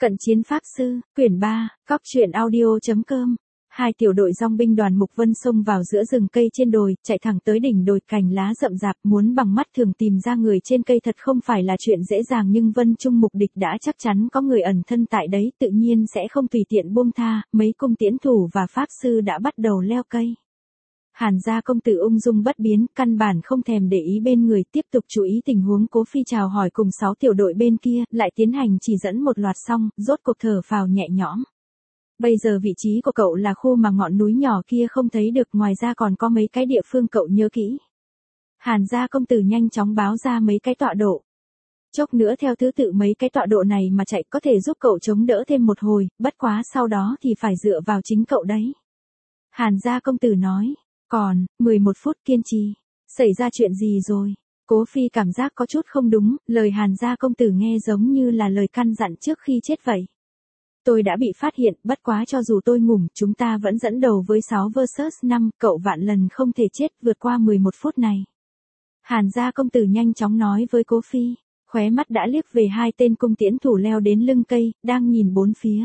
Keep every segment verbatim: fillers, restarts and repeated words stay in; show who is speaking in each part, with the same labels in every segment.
Speaker 1: Cận chiến pháp sư, quyển ba, cóc truyện audio chấm com. Hai tiểu đội dòng binh đoàn Mục Vân xông vào giữa rừng cây trên đồi, chạy thẳng tới đỉnh đồi, cành lá rậm rạp, muốn bằng mắt thường tìm ra người trên cây thật không phải là chuyện dễ dàng, nhưng Vân Trung Mục địch đã chắc chắn có người ẩn thân tại đấy, tự nhiên sẽ không tùy tiện buông tha. Mấy cung tiễn thủ và pháp sư đã bắt đầu leo cây. Hàn gia công tử ung dung bất biến, căn bản không thèm để ý bên người, tiếp tục chú ý tình huống. Cố Phi chào hỏi cùng sáu tiểu đội bên kia, lại tiến hành chỉ dẫn một loạt xong, rốt cuộc thở phào nhẹ nhõm. Bây giờ vị trí của cậu là khu mà ngọn núi nhỏ kia không thấy được, ngoài ra còn có mấy cái địa phương cậu nhớ kỹ. Hàn gia công tử nhanh chóng báo ra mấy cái tọa độ. Chốc nữa theo thứ tự mấy cái tọa độ này mà chạy có thể giúp cậu chống đỡ thêm một hồi, bất quá sau đó thì phải dựa vào chính cậu đấy. Hàn gia công tử nói. Còn, mười một phút kiên trì. Xảy ra chuyện gì rồi? Cố Phi cảm giác có chút không đúng, lời Hàn gia công tử nghe giống như là lời căn dặn trước khi chết vậy. Tôi đã bị phát hiện, bất quá cho dù tôi ngủm, chúng ta vẫn dẫn đầu với sáu versus năm, cậu vạn lần không thể chết vượt qua mười một phút này. Hàn gia công tử nhanh chóng nói với Cố Phi, khóe mắt đã liếc về hai tên cung tiễn thủ leo đến lưng cây, đang nhìn bốn phía.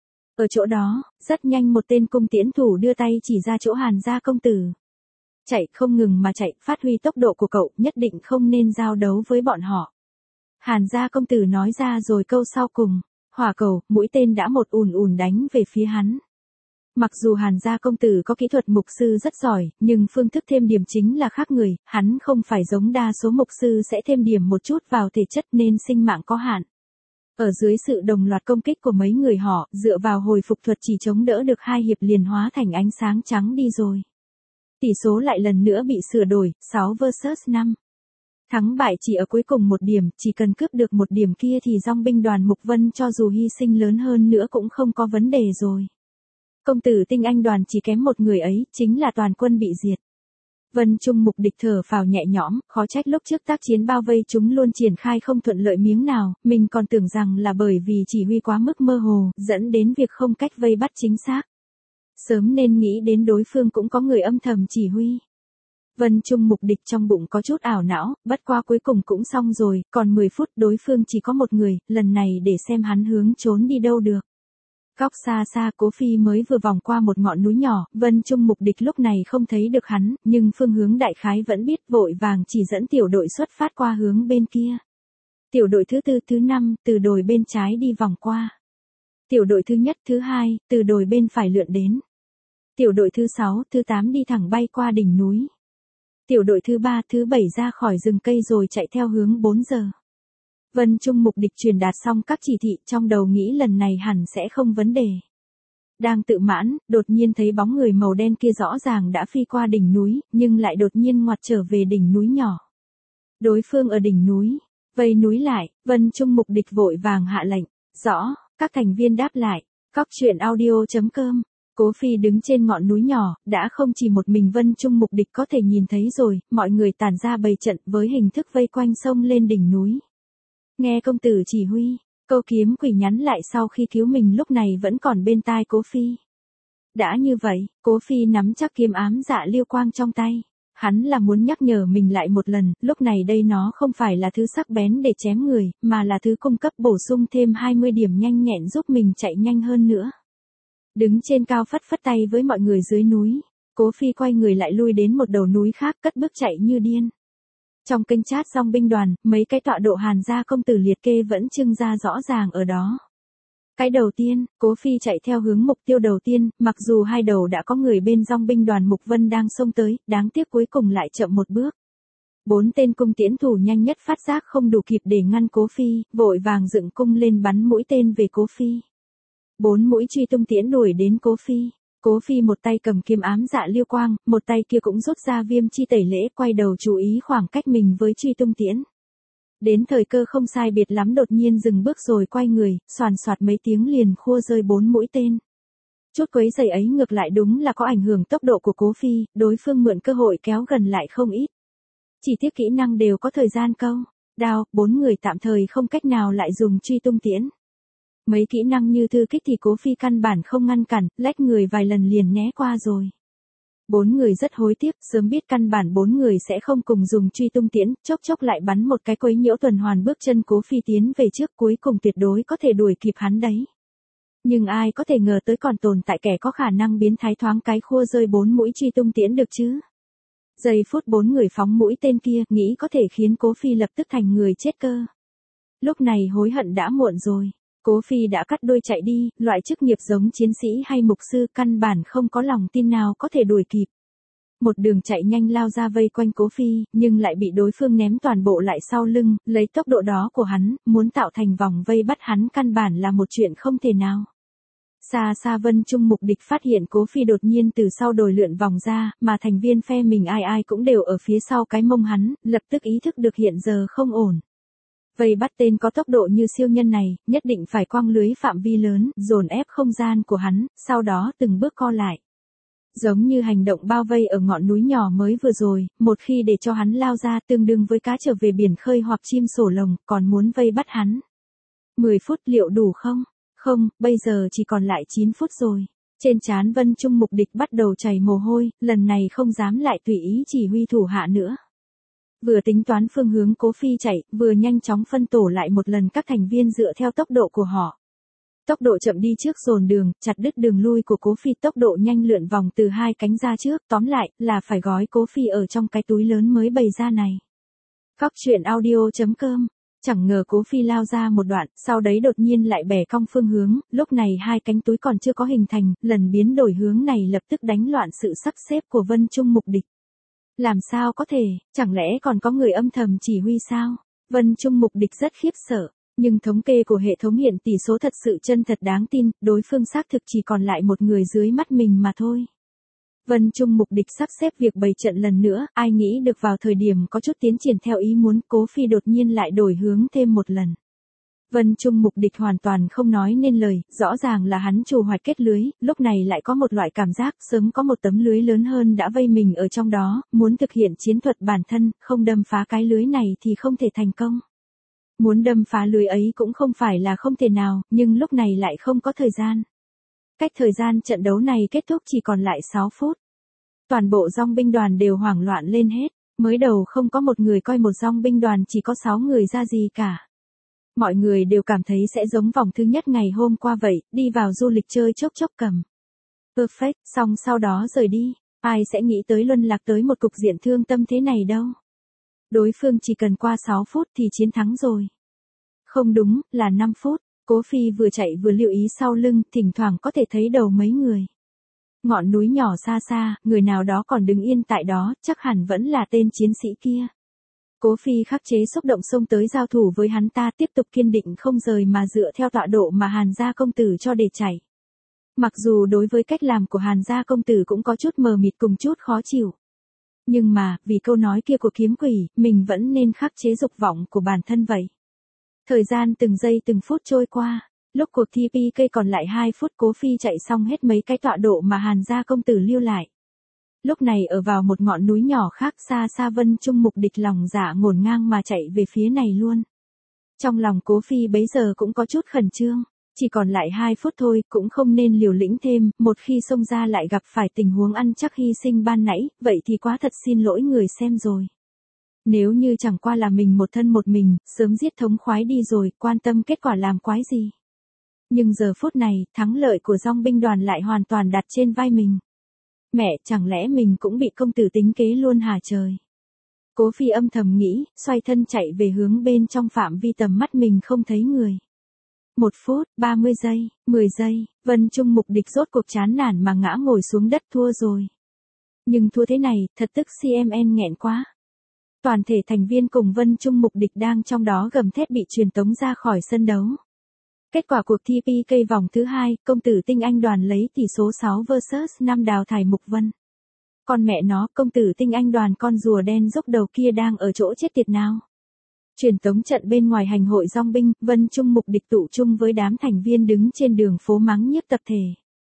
Speaker 1: Ở chỗ đó, rất nhanh một tên cung tiễn thủ đưa tay chỉ ra chỗ Hàn gia công tử. Chạy không ngừng mà chạy, phát huy tốc độ của cậu, nhất định không nên giao đấu với bọn họ. Hàn gia công tử nói ra rồi câu sau cùng, hỏa cầu, mũi tên đã một ùn ùn đánh về phía hắn. Mặc dù Hàn gia công tử có kỹ thuật mục sư rất giỏi, nhưng phương thức thêm điểm chính là khác người, hắn không phải giống đa số mục sư sẽ thêm điểm một chút vào thể chất nên sinh mạng có hạn. Ở dưới sự đồng loạt công kích của mấy người họ, dựa vào hồi phục thuật chỉ chống đỡ được hai hiệp liền hóa thành ánh sáng trắng đi rồi. Tỷ số lại lần nữa bị sửa đổi, sáu versus năm. Thắng bại chỉ ở cuối cùng một điểm, chỉ cần cướp được một điểm kia thì dòng binh đoàn Mục Vân cho dù hy sinh lớn hơn nữa cũng không có vấn đề rồi. Công tử tinh anh đoàn chỉ kém một người ấy, chính là toàn quân bị diệt. Vân Trung Mục địch thở phào nhẹ nhõm, khó trách lúc trước tác chiến bao vây chúng luôn triển khai không thuận lợi miếng nào, mình còn tưởng rằng là bởi vì chỉ huy quá mức mơ hồ, dẫn đến việc không cách vây bắt chính xác. Sớm nên nghĩ đến đối phương cũng có người âm thầm chỉ huy. Vân Trung Mục địch trong bụng có chút ảo não, bất qua cuối cùng cũng xong rồi, còn mười phút đối phương chỉ có một người, lần này để xem hắn hướng trốn đi đâu được. Góc xa xa Cố Phi mới vừa vòng qua một ngọn núi nhỏ, Vân Trung Mục địch lúc này không thấy được hắn, nhưng phương hướng đại khái vẫn biết, vội vàng chỉ dẫn tiểu đội xuất phát qua hướng bên kia. Tiểu đội thứ tư, thứ năm, từ đồi bên trái đi vòng qua. Tiểu đội thứ nhất, thứ hai, từ đồi bên phải lượn đến. Tiểu đội thứ sáu, thứ tám đi thẳng bay qua đỉnh núi. Tiểu đội thứ ba, thứ bảy ra khỏi rừng cây rồi chạy theo hướng bốn giờ. Vân Trung Mục địch truyền đạt xong các chỉ thị, trong đầu nghĩ lần này hẳn sẽ không vấn đề. Đang tự mãn, đột nhiên thấy bóng người màu đen kia rõ ràng đã phi qua đỉnh núi, nhưng lại đột nhiên ngoặt trở về đỉnh núi nhỏ. Đối phương ở đỉnh núi, vây núi lại, Vân Trung Mục địch vội vàng hạ lệnh, rõ, các thành viên đáp lại, cóc truyện audio chấm com. Cố Phi đứng trên ngọn núi nhỏ, đã không chỉ một mình Vân Trung Mục địch có thể nhìn thấy rồi, mọi người tản ra bày trận với hình thức vây quanh sông lên đỉnh núi. Nghe công tử chỉ huy, câu kiếm quỷ nhắn lại sau khi cứu mình lúc này vẫn còn bên tai Cố Phi. Đã như vậy, Cố Phi nắm chắc kiếm ám dạ liêu quang trong tay. Hắn là muốn nhắc nhở mình lại một lần, lúc này đây nó không phải là thứ sắc bén để chém người, mà là thứ cung cấp bổ sung thêm hai mươi điểm nhanh nhẹn giúp mình chạy nhanh hơn nữa. Đứng trên cao phất phất tay với mọi người dưới núi, Cố Phi quay người lại lui đến một đầu núi khác, cất bước chạy như điên. Trong kênh chat dòng binh đoàn, mấy cái tọa độ Hàn gia công tử liệt kê vẫn trưng ra rõ ràng ở đó. Cái đầu tiên, Cố Phi chạy theo hướng mục tiêu đầu tiên, mặc dù hai đầu đã có người bên dòng binh đoàn Mục Vân đang xông tới, đáng tiếc cuối cùng lại chậm một bước. Bốn tên cung tiễn thủ nhanh nhất phát giác không đủ kịp để ngăn Cố Phi, vội vàng dựng cung lên bắn mũi tên về Cố Phi. Bốn mũi truy tung tiễn đuổi đến Cố Phi. Cố Phi một tay cầm kiếm ám dạ liêu quang, một tay kia cũng rút ra viêm chi tẩy lễ, quay đầu chú ý khoảng cách mình với truy tung tiễn. Đến thời cơ không sai biệt lắm đột nhiên dừng bước rồi quay người, xoàn xoạt mấy tiếng liền khua rơi bốn mũi tên. Chút quấy giày ấy ngược lại đúng là có ảnh hưởng tốc độ của Cố Phi, đối phương mượn cơ hội kéo gần lại không ít. Chỉ tiếc kỹ năng đều có thời gian câu, đao, bốn người tạm thời không cách nào lại dùng truy tung tiễn. Mấy kỹ năng như thư kích thì Cố Phi căn bản không ngăn cản, lách người vài lần liền né qua rồi. Bốn người rất hối tiếc, sớm biết căn bản bốn người sẽ không cùng dùng truy tung tiễn, chốc chốc lại bắn một cái quấy nhiễu tuần hoàn bước chân Cố Phi tiến về trước, cuối cùng tuyệt đối có thể đuổi kịp hắn đấy. Nhưng ai có thể ngờ tới còn tồn tại kẻ có khả năng biến thái thoáng cái khua rơi bốn mũi truy tung tiễn được chứ. Giây phút bốn người phóng mũi tên kia, nghĩ có thể khiến Cố Phi lập tức thành người chết cơ. Lúc này hối hận đã muộn rồi. Cố Phi đã cắt đuôi chạy đi, loại chức nghiệp giống chiến sĩ hay mục sư căn bản không có lòng tin nào có thể đuổi kịp. Một đường chạy nhanh lao ra vây quanh Cố Phi, nhưng lại bị đối phương ném toàn bộ lại sau lưng, lấy tốc độ đó của hắn, muốn tạo thành vòng vây bắt hắn căn bản là một chuyện không thể nào. Xa xa Vân Trung mục địch phát hiện Cố Phi đột nhiên từ sau đồi lượn vòng ra, mà thành viên phe mình ai ai cũng đều ở phía sau cái mông hắn, lập tức ý thức được hiện giờ không ổn. Vây bắt tên có tốc độ như siêu nhân này, nhất định phải quăng lưới phạm vi lớn, dồn ép không gian của hắn, sau đó từng bước co lại. Giống như hành động bao vây ở ngọn núi nhỏ mới vừa rồi, một khi để cho hắn lao ra tương đương với cá trở về biển khơi hoặc chim sổ lồng, còn muốn vây bắt hắn. mười phút liệu đủ không? Không, bây giờ chỉ còn lại chín phút rồi. Trên trán Vân Trung mục địch bắt đầu chảy mồ hôi, lần này không dám lại tùy ý chỉ huy thủ hạ nữa. Vừa tính toán phương hướng Cố Phi chạy, vừa nhanh chóng phân tổ lại một lần các thành viên dựa theo tốc độ của họ. Tốc độ chậm đi trước dồn đường, chặt đứt đường lui của Cố Phi, tốc độ nhanh lượn vòng từ hai cánh ra trước, tóm lại là phải gói Cố Phi ở trong cái túi lớn mới bày ra này. Cóc truyện audio chấm com. Chẳng ngờ Cố Phi lao ra một đoạn, sau đấy đột nhiên lại bẻ cong phương hướng, lúc này hai cánh túi còn chưa có hình thành, lần biến đổi hướng này lập tức đánh loạn sự sắp xếp của Vân Trung mục địch. Làm sao có thể, chẳng lẽ còn có người âm thầm chỉ huy sao? Vân Trung mục địch rất khiếp sợ, nhưng thống kê của hệ thống hiện tỷ số thật sự chân thật đáng tin, đối phương xác thực chỉ còn lại một người dưới mắt mình mà thôi. Vân Trung mục địch sắp xếp việc bày trận lần nữa, ai nghĩ được vào thời điểm có chút tiến triển theo ý muốn, Cố Phi đột nhiên lại đổi hướng thêm một lần. Vân Trung mục địch hoàn toàn không nói nên lời, rõ ràng là hắn trù hoạch kết lưới, lúc này lại có một loại cảm giác sớm có một tấm lưới lớn hơn đã vây mình ở trong đó, muốn thực hiện chiến thuật bản thân, không đâm phá cái lưới này thì không thể thành công. Muốn đâm phá lưới ấy cũng không phải là không thể nào, nhưng lúc này lại không có thời gian. Cách thời gian trận đấu này kết thúc chỉ còn lại sáu phút. Toàn bộ dòng binh đoàn đều hoảng loạn lên hết, mới đầu không có một người coi một dòng binh đoàn chỉ có sáu người ra gì cả. Mọi người đều cảm thấy sẽ giống vòng thứ nhất ngày hôm qua vậy, đi vào du lịch chơi chốc chốc cầm. Perfect, xong sau đó rời đi, ai sẽ nghĩ tới luân lạc tới một cục diện thương tâm thế này đâu. Đối phương chỉ cần qua sáu phút thì chiến thắng rồi. Không đúng, là năm phút, Cố Phi vừa chạy vừa lưu ý sau lưng, thỉnh thoảng có thể thấy đầu mấy người. Ngọn núi nhỏ xa xa, người nào đó còn đứng yên tại đó, chắc hẳn vẫn là tên chiến sĩ kia. Cố Phi khắc chế xúc động xông tới giao thủ với hắn ta, tiếp tục kiên định không rời mà dựa theo tọa độ mà Hàn gia công tử cho để chạy. Mặc dù đối với cách làm của Hàn gia công tử cũng có chút mờ mịt cùng chút khó chịu. Nhưng mà, vì câu nói kia của kiếm quỷ, mình vẫn nên khắc chế dục vọng của bản thân vậy. Thời gian từng giây từng phút trôi qua, lúc cuộc thi pê ca còn lại hai phút, Cố Phi chạy xong hết mấy cái tọa độ mà Hàn gia công tử lưu lại. Lúc này ở vào một ngọn núi nhỏ khác xa xa, Vân Trung mục địch lòng dạ ngổn ngang mà chạy về phía này luôn. Trong lòng Cố Phi bấy giờ cũng có chút khẩn trương, chỉ còn lại hai phút thôi, cũng không nên liều lĩnh thêm, một khi xông ra lại gặp phải tình huống ăn chắc hy sinh ban nãy, vậy thì quá thật xin lỗi người xem rồi. Nếu như chẳng qua là mình một thân một mình, sớm giết thống khoái đi rồi, quan tâm kết quả làm quái gì. Nhưng giờ phút này, thắng lợi của dòng binh đoàn lại hoàn toàn đặt trên vai mình. Mẹ, chẳng lẽ mình cũng bị công tử tính kế luôn hả trời? Cố Phi âm thầm nghĩ, xoay thân chạy về hướng bên trong phạm vi tầm mắt mình không thấy người. Một phút, ba mươi giây, mười giây, Vân Trung mục địch rốt cuộc chán nản mà ngã ngồi xuống đất, thua rồi. Nhưng thua thế này, thật tức xê em en nghẹn quá. Toàn thể thành viên cùng Vân Trung mục địch đang trong đó gầm thét bị truyền tống ra khỏi sân đấu. Kết quả cuộc thi pê ca vòng thứ hai, công tử tinh anh đoàn lấy tỷ số sáu versus năm đào thải Mục Vân. Con mẹ nó, công tử tinh anh đoàn con rùa đen rốc đầu kia đang ở chỗ chết tiệt nào. Truyền tống trận bên ngoài hành hội dòng binh, Vân Trung mục địch tụ chung với đám thành viên đứng trên đường phố mắng nhiếc tập thể.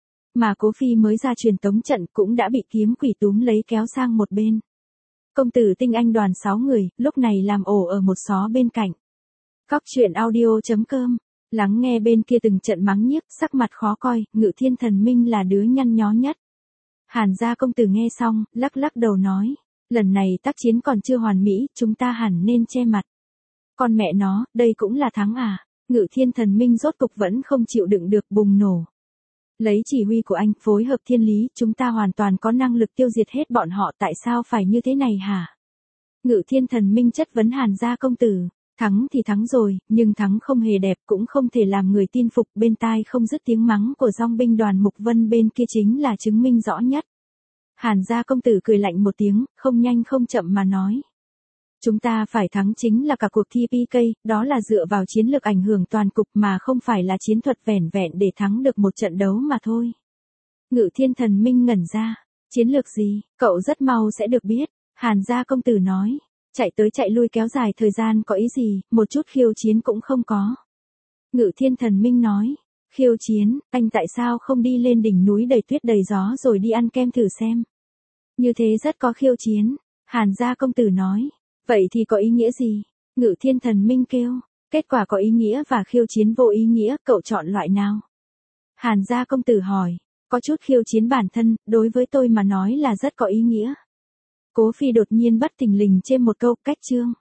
Speaker 1: Mà Cố Phi mới ra truyền tống trận cũng đã bị kiếm quỷ túm lấy kéo sang một bên. Công tử tinh anh đoàn sáu người, lúc này làm ổ ở một xó bên cạnh. Cóc truyện audio chấm com. Lắng nghe bên kia từng trận mắng nhiếc, sắc mặt khó coi, Ngự Thiên Thần Minh là đứa nhăn nhó nhất. Hàn gia công tử nghe xong, lắc lắc đầu nói. Lần này tác chiến còn chưa hoàn mỹ, chúng ta hẳn nên che mặt. Con mẹ nó, đây cũng là thắng à? Ngự Thiên Thần Minh rốt cục vẫn không chịu đựng được bùng nổ. Lấy chỉ huy của anh, phối hợp thiên lý, chúng ta hoàn toàn có năng lực tiêu diệt hết bọn họ, tại sao phải như thế này hả? Ngự Thiên Thần Minh chất vấn Hàn gia công tử. Thắng thì thắng rồi, nhưng thắng không hề đẹp, cũng không thể làm người tin phục. Bên tai không dứt tiếng mắng của dòng binh đoàn Mục Vân bên kia chính là chứng minh rõ nhất. Hàn gia công tử cười lạnh một tiếng, không nhanh không chậm mà nói. Chúng ta phải thắng chính là cả cuộc thi pê ca, đó là dựa vào chiến lược ảnh hưởng toàn cục mà không phải là chiến thuật vẻn vẹn để thắng được một trận đấu mà thôi. Ngự Thiên Thần Minh ngẩn ra. Chiến lược gì, cậu rất mau sẽ được biết. Hàn gia công tử nói. Chạy tới chạy lui kéo dài thời gian có ý gì, một chút khiêu chiến cũng không có. Ngự Thiên Thần Minh nói. Khiêu chiến, anh tại sao không đi lên đỉnh núi đầy tuyết đầy gió rồi đi ăn kem thử xem. Như thế rất có khiêu chiến. Hàn gia công tử nói. Vậy thì có ý nghĩa gì? Ngự Thiên Thần Minh kêu. Kết quả có ý nghĩa và khiêu chiến vô ý nghĩa, cậu chọn loại nào? Hàn gia công tử hỏi. Có chút khiêu chiến bản thân, đối với tôi mà nói là rất có ý nghĩa. Cố Phi đột nhiên bất thình lình chêm một câu, cách chương.